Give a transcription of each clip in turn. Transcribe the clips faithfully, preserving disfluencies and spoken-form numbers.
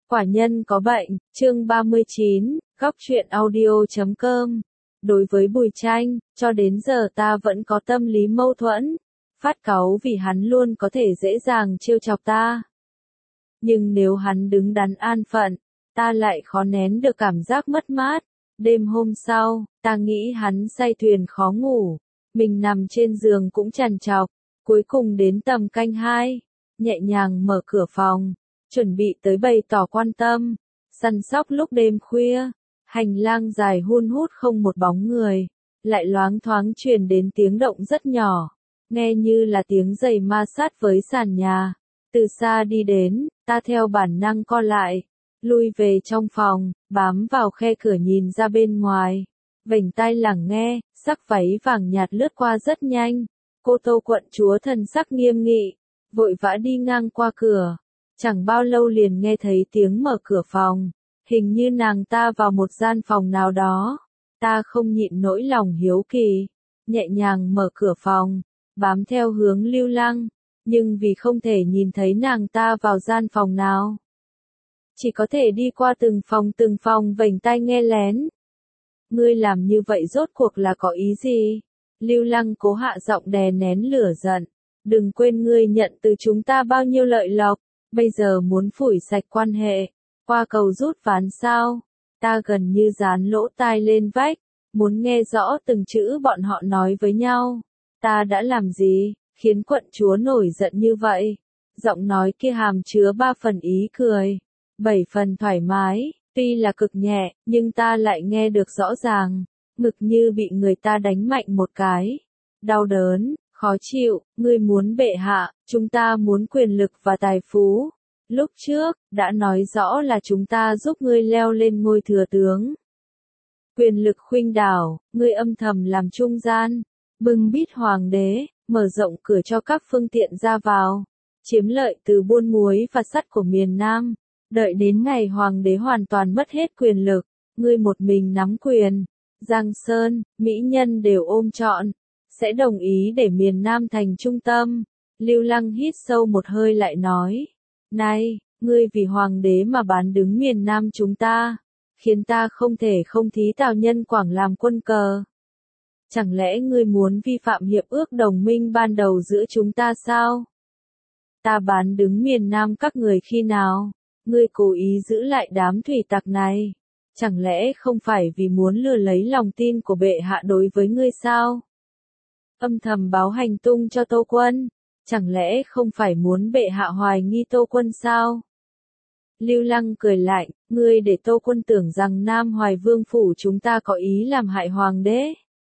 Quả nhân có bệnh, chương ba mươi chín, góc truyện audio chấm com. Đối với Bùi Tranh, cho đến giờ ta vẫn có tâm lý mâu thuẫn, phát cáu vì hắn luôn có thể dễ dàng trêu chọc ta. Nhưng nếu hắn đứng đắn an phận, ta lại khó nén được cảm giác mất mát. Đêm hôm sau, ta nghĩ hắn say thuyền khó ngủ, mình nằm trên giường cũng trằn trọc, cuối cùng đến tầm canh hai, nhẹ nhàng mở cửa phòng, chuẩn bị tới bày tỏ quan tâm, săn sóc lúc đêm khuya, hành lang dài hun hút không một bóng người, lại loáng thoáng truyền đến tiếng động rất nhỏ, nghe như là tiếng giày ma sát với sàn nhà. Từ xa đi đến, ta theo bản năng co lại, lui về trong phòng, bám vào khe cửa nhìn ra bên ngoài, vểnh tai lắng nghe, sắc váy vàng nhạt lướt qua rất nhanh. Cô Tô quận chúa thần sắc nghiêm nghị, vội vã đi ngang qua cửa. Chẳng bao lâu liền nghe thấy tiếng mở cửa phòng, hình như nàng ta vào một gian phòng nào đó. Ta không nhịn nỗi lòng hiếu kỳ, nhẹ nhàng mở cửa phòng, bám theo hướng Lưu Lăng, nhưng vì không thể nhìn thấy nàng ta vào gian phòng nào, chỉ có thể đi qua từng phòng từng phòng vểnh tai nghe lén. Ngươi làm như vậy rốt cuộc là có ý gì? Lưu Lăng cố hạ giọng đè nén lửa giận. Đừng quên ngươi nhận từ chúng ta bao nhiêu lợi lộc, bây giờ muốn phủi sạch quan hệ, qua cầu rút ván sao? Ta gần như dán lỗ tai lên vách, muốn nghe rõ từng chữ bọn họ nói với nhau. Ta đã làm gì, khiến quận chúa nổi giận như vậy? Giọng nói kia hàm chứa ba phần ý cười, bảy phần thoải mái, tuy là cực nhẹ, nhưng ta lại nghe được rõ ràng, ngực như bị người ta đánh mạnh một cái. Đau đớn, khó chịu, ngươi muốn bệ hạ, chúng ta muốn quyền lực và tài phú. Lúc trước, đã nói rõ là chúng ta giúp ngươi leo lên ngôi thừa tướng. Quyền lực khuynh đảo, ngươi âm thầm làm trung gian, bưng bít hoàng đế, mở rộng cửa cho các phương tiện ra vào, chiếm lợi từ buôn muối và sắt của miền Nam. Đợi đến ngày hoàng đế hoàn toàn mất hết quyền lực, ngươi một mình nắm quyền, Giang Sơn, mỹ nhân đều ôm trọn, sẽ đồng ý để miền Nam thành trung tâm. Lưu Lăng hít sâu một hơi lại nói, này, ngươi vì hoàng đế mà bán đứng miền Nam chúng ta, khiến ta không thể không thí Tào Nhân Quảng làm quân cờ. Chẳng lẽ ngươi muốn vi phạm hiệp ước đồng minh ban đầu giữa chúng ta sao? Ta bán đứng miền Nam các người khi nào? Ngươi cố ý giữ lại đám thủy tặc này, chẳng lẽ không phải vì muốn lừa lấy lòng tin của bệ hạ đối với ngươi sao? Âm thầm báo hành tung cho Tô Quân, chẳng lẽ không phải muốn bệ hạ hoài nghi Tô Quân sao? Lưu Lăng cười lạnh, ngươi để Tô Quân tưởng rằng Nam Hoài Vương phủ chúng ta có ý làm hại hoàng đế,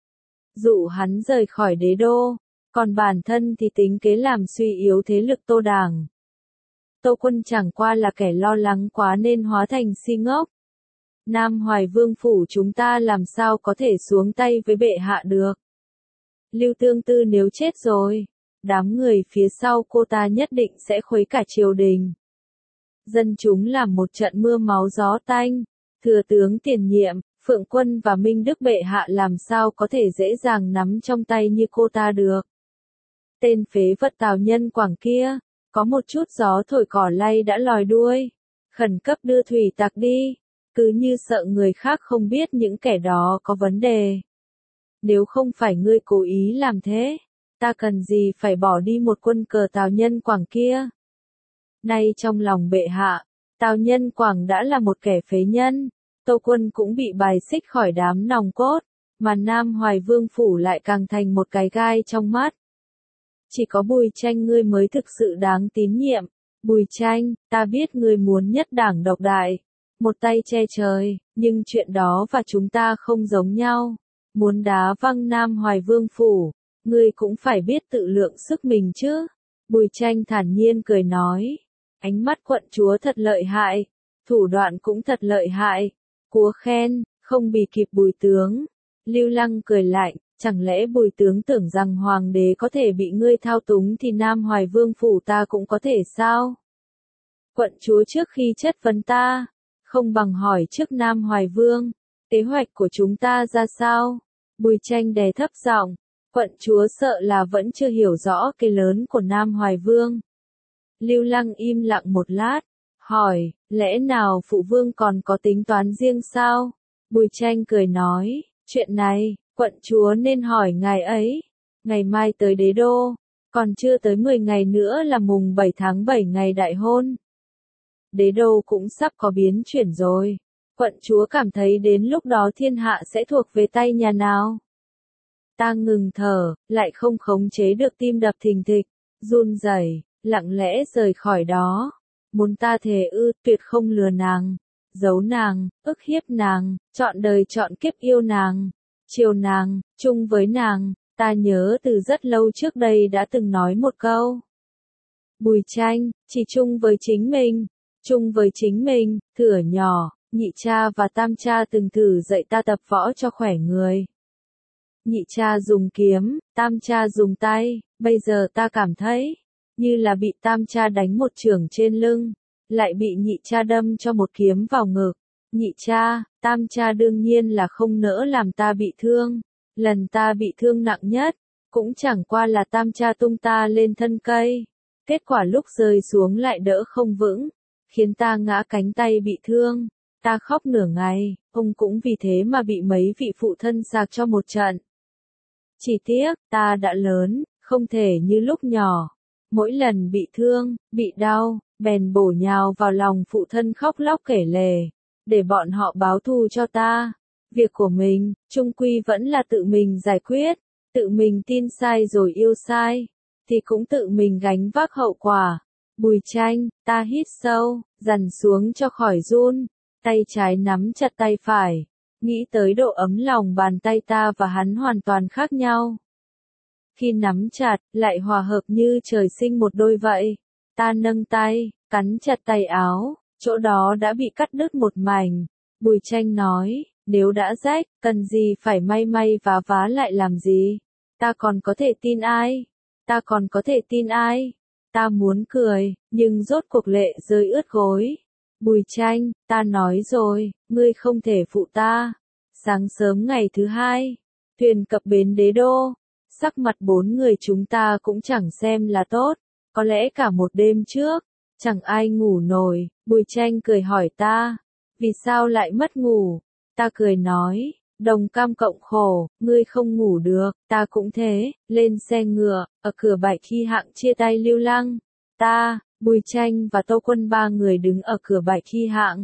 dụ hắn rời khỏi đế đô, còn bản thân thì tính kế làm suy yếu thế lực Tô Đảng. Tô Quân chẳng qua là kẻ lo lắng quá nên hóa thành si ngốc. Nam Hoài Vương phủ chúng ta làm sao có thể xuống tay với bệ hạ được. Lưu Tương Tư nếu chết rồi, đám người phía sau cô ta nhất định sẽ khuấy cả triều đình. Dân chúng làm một trận mưa máu gió tanh, thừa tướng tiền nhiệm, Phượng Quân và Minh Đức bệ hạ làm sao có thể dễ dàng nắm trong tay như cô ta được. Tên phế vật Tào Nhân Quảng kia, có một chút gió thổi cỏ lay đã lòi đuôi, khẩn cấp đưa thủy tặc đi, cứ như sợ người khác không biết những kẻ đó có vấn đề. Nếu không phải ngươi cố ý làm thế, ta cần gì phải bỏ đi một quân cờ Tào Nhân Quảng kia. Nay trong lòng bệ hạ, Tào Nhân Quảng đã là một kẻ phế nhân, Tô Quân cũng bị bài xích khỏi đám nòng cốt, mà Nam Hoài Vương phủ lại càng thành một cái gai trong mắt. Chỉ có Bùi Tranh ngươi mới thực sự đáng tín nhiệm. Bùi Tranh, ta biết ngươi muốn nhất đảng độc đại, một tay che trời, nhưng chuyện đó và chúng ta không giống nhau. Muốn đá văng Nam Hoài Vương phủ, ngươi cũng phải biết tự lượng sức mình chứ. Bùi Tranh thản nhiên cười nói, ánh mắt quận chúa thật lợi hại, thủ đoạn cũng thật lợi hại, cúa khen, không bì kịp Bùi tướng. Lưu Lăng cười lạnh, chẳng lẽ Bùi tướng tưởng rằng hoàng đế có thể bị ngươi thao túng thì Nam Hoài Vương phủ ta cũng có thể sao? Quận chúa trước khi chất vấn ta, không bằng hỏi trước Nam Hoài Vương, kế hoạch của chúng ta ra sao? Bùi Tranh đè thấp giọng, quận chúa sợ là vẫn chưa hiểu rõ cái lớn của Nam Hoài Vương. Lưu Lăng im lặng một lát, hỏi, Lẽ nào phụ vương còn có tính toán riêng sao? Bùi Tranh cười nói, chuyện này, quận chúa nên hỏi ngài ấy. Ngày mai tới đế đô, còn chưa tới mười ngày nữa là mùng bảy tháng bảy ngày đại hôn. Đế đô cũng sắp có biến chuyển rồi. Quận chúa cảm thấy đến lúc đó thiên hạ sẽ thuộc về tay nhà nào? Ta ngừng thở, lại không khống chế được tim đập thình thịch, run rẩy, lặng lẽ rời khỏi đó. Muốn ta thề ư, tuyệt không lừa nàng, giấu nàng, ức hiếp nàng, chọn đời chọn kiếp yêu nàng, chiều nàng, chung với nàng. Ta nhớ từ rất lâu trước đây đã từng nói một câu. Bùi Tranh, chỉ chung với chính mình, chung với chính mình, thửa nhỏ, nhị cha và tam cha từng thử dạy ta tập võ cho khỏe người. Nhị cha dùng kiếm, tam cha dùng tay, bây giờ ta cảm thấy, như là bị tam cha đánh một chưởng trên lưng, lại bị nhị cha đâm cho một kiếm vào ngực. Nhị cha, tam cha đương nhiên là không nỡ làm ta bị thương. Lần ta bị thương nặng nhất, cũng chẳng qua là tam cha tung ta lên thân cây. Kết quả lúc rơi xuống lại đỡ không vững, khiến ta ngã cánh tay bị thương. Ta khóc nửa ngày, ông cũng vì thế mà bị mấy vị phụ thân sạc cho một trận. Chỉ tiếc, ta đã lớn, không thể như lúc nhỏ. Mỗi lần bị thương, bị đau, bèn bổ nhào vào lòng phụ thân khóc lóc kể lể, để bọn họ báo thù cho ta. Việc của mình, chung quy vẫn là tự mình giải quyết, tự mình tin sai rồi yêu sai, thì cũng tự mình gánh vác hậu quả. Bùi Tranh, ta hít sâu, dằn xuống cho khỏi run, tay trái nắm chặt tay phải, nghĩ tới độ ấm lòng bàn tay ta và hắn hoàn toàn khác nhau. Khi nắm chặt, lại hòa hợp như trời sinh một đôi vậy. Ta nâng tay, cắn chặt tay áo, chỗ đó đã bị cắt đứt một mảnh. Bùi Tranh nói, nếu đã rách, cần gì phải may may vá vá lại làm gì? Ta còn có thể tin ai? Ta còn có thể tin ai? Ta muốn cười, nhưng rốt cuộc lệ rơi ướt gối. Bùi Tranh, ta nói rồi, ngươi không thể phụ ta. Sáng sớm ngày thứ hai, thuyền cập bến đế đô. Sắc mặt bốn người chúng ta cũng chẳng xem là tốt. Có lẽ cả một đêm trước, chẳng ai ngủ nổi. Bùi Tranh cười hỏi ta, vì sao lại mất ngủ? Ta cười nói, đồng cam cộng khổ, ngươi không ngủ được, ta cũng thế. Lên xe ngựa, ở cửa Bạch Hy Hạng chia tay lưu lăng. Ta, Bùi Tranh và Tô Quân ba người đứng ở cửa Bạch Hy Hạng.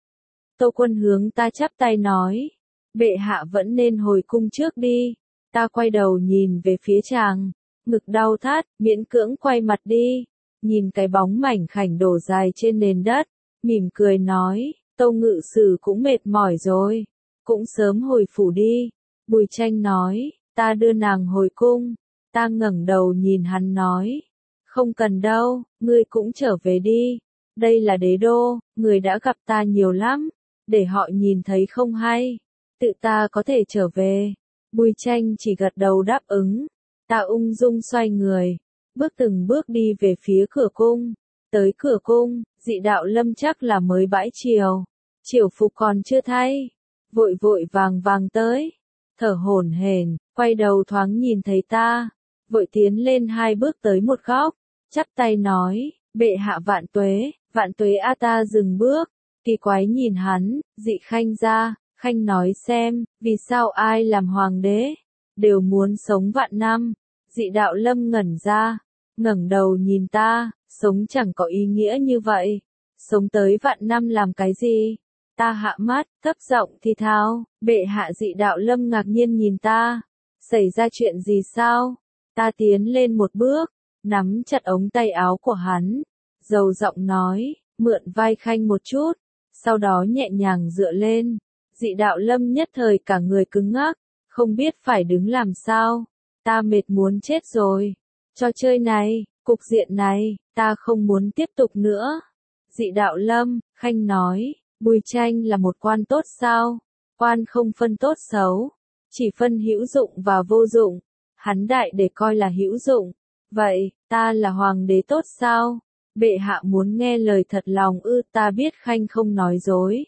Tô Quân hướng ta chắp tay nói, bệ hạ vẫn nên hồi cung trước đi. Ta quay đầu nhìn về phía chàng, ngực đau thắt, miễn cưỡng quay mặt đi, nhìn cái bóng mảnh khảnh đổ dài trên nền đất, mỉm cười nói, Tô ngự sử cũng mệt mỏi rồi, cũng sớm hồi phủ đi. Bùi Tranh nói, ta đưa nàng hồi cung. Ta ngẩng đầu nhìn hắn nói, không cần đâu, ngươi cũng trở về đi. Đây là đế đô, người đã gặp ta nhiều lắm, để họ nhìn thấy không hay, tự ta có thể trở về. Bùi Tranh chỉ gật đầu đáp ứng. Ta ung dung xoay người, bước từng bước đi về phía cửa cung. Tới cửa cung, Dị Đạo Lâm chắc là mới bãi triều, triều phục còn chưa thay, vội vội vàng vàng tới, thở hổn hển, quay đầu thoáng nhìn thấy ta, vội tiến lên hai bước tới một góc, chắp tay nói, bệ hạ vạn tuế, vạn tuế. A ta dừng bước, kỳ quái nhìn hắn, Dị Khanh ra, Khanh nói xem, vì sao ai làm hoàng đế, đều muốn sống vạn năm. Dị Đạo Lâm ngẩn ra, ngẩng đầu nhìn ta, sống chẳng có ý nghĩa như vậy, sống tới vạn năm làm cái gì? Ta hạ mắt, thấp giọng thì thào, bệ hạ. Dị Đạo Lâm ngạc nhiên nhìn ta, xảy ra chuyện gì sao? Ta tiến lên một bước, nắm chặt ống tay áo của hắn, dầu giọng nói, mượn vai Khanh một chút, sau đó nhẹ nhàng dựa lên. Dị Đạo Lâm nhất thời cả người cứng ngắc, không biết phải đứng làm sao. Ta mệt muốn chết rồi. Trò chơi này, cục diện này, ta không muốn tiếp tục nữa. Dị Đạo Lâm, Khanh nói, Bùi Tranh là một quan tốt sao? Quan không phân tốt xấu, chỉ phân hữu dụng và vô dụng. Hắn đại để coi là hữu dụng. Vậy, ta là hoàng đế tốt sao? Bệ hạ muốn nghe lời thật lòng ư? Ta biết Khanh không nói dối,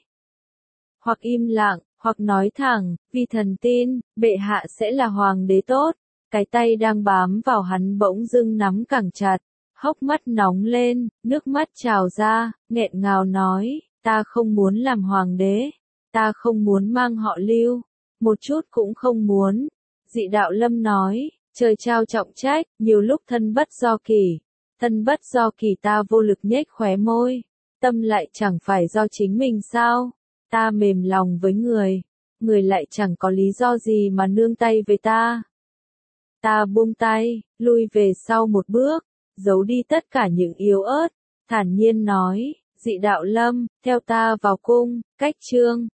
hoặc im lặng, hoặc nói thẳng, vì thần tin, bệ hạ sẽ là hoàng đế tốt. Cái tay đang bám vào hắn bỗng dưng nắm càng chặt, hốc mắt nóng lên, nước mắt trào ra, nghẹn ngào nói, ta không muốn làm hoàng đế, ta không muốn mang họ Lưu, một chút cũng không muốn. Dị đạo Lâm nói, trời trao trọng trách, nhiều lúc thân bất do kỳ, thân bất do kỳ ta vô lực nhếch khóe môi, tâm lại chẳng phải do chính mình sao, ta mềm lòng với người, người lại chẳng có lý do gì mà nương tay với ta. Ta buông tay, lui về sau một bước, giấu đi tất cả những yếu ớt, thản nhiên nói, dị đạo Lâm, theo ta vào cung, cách trương.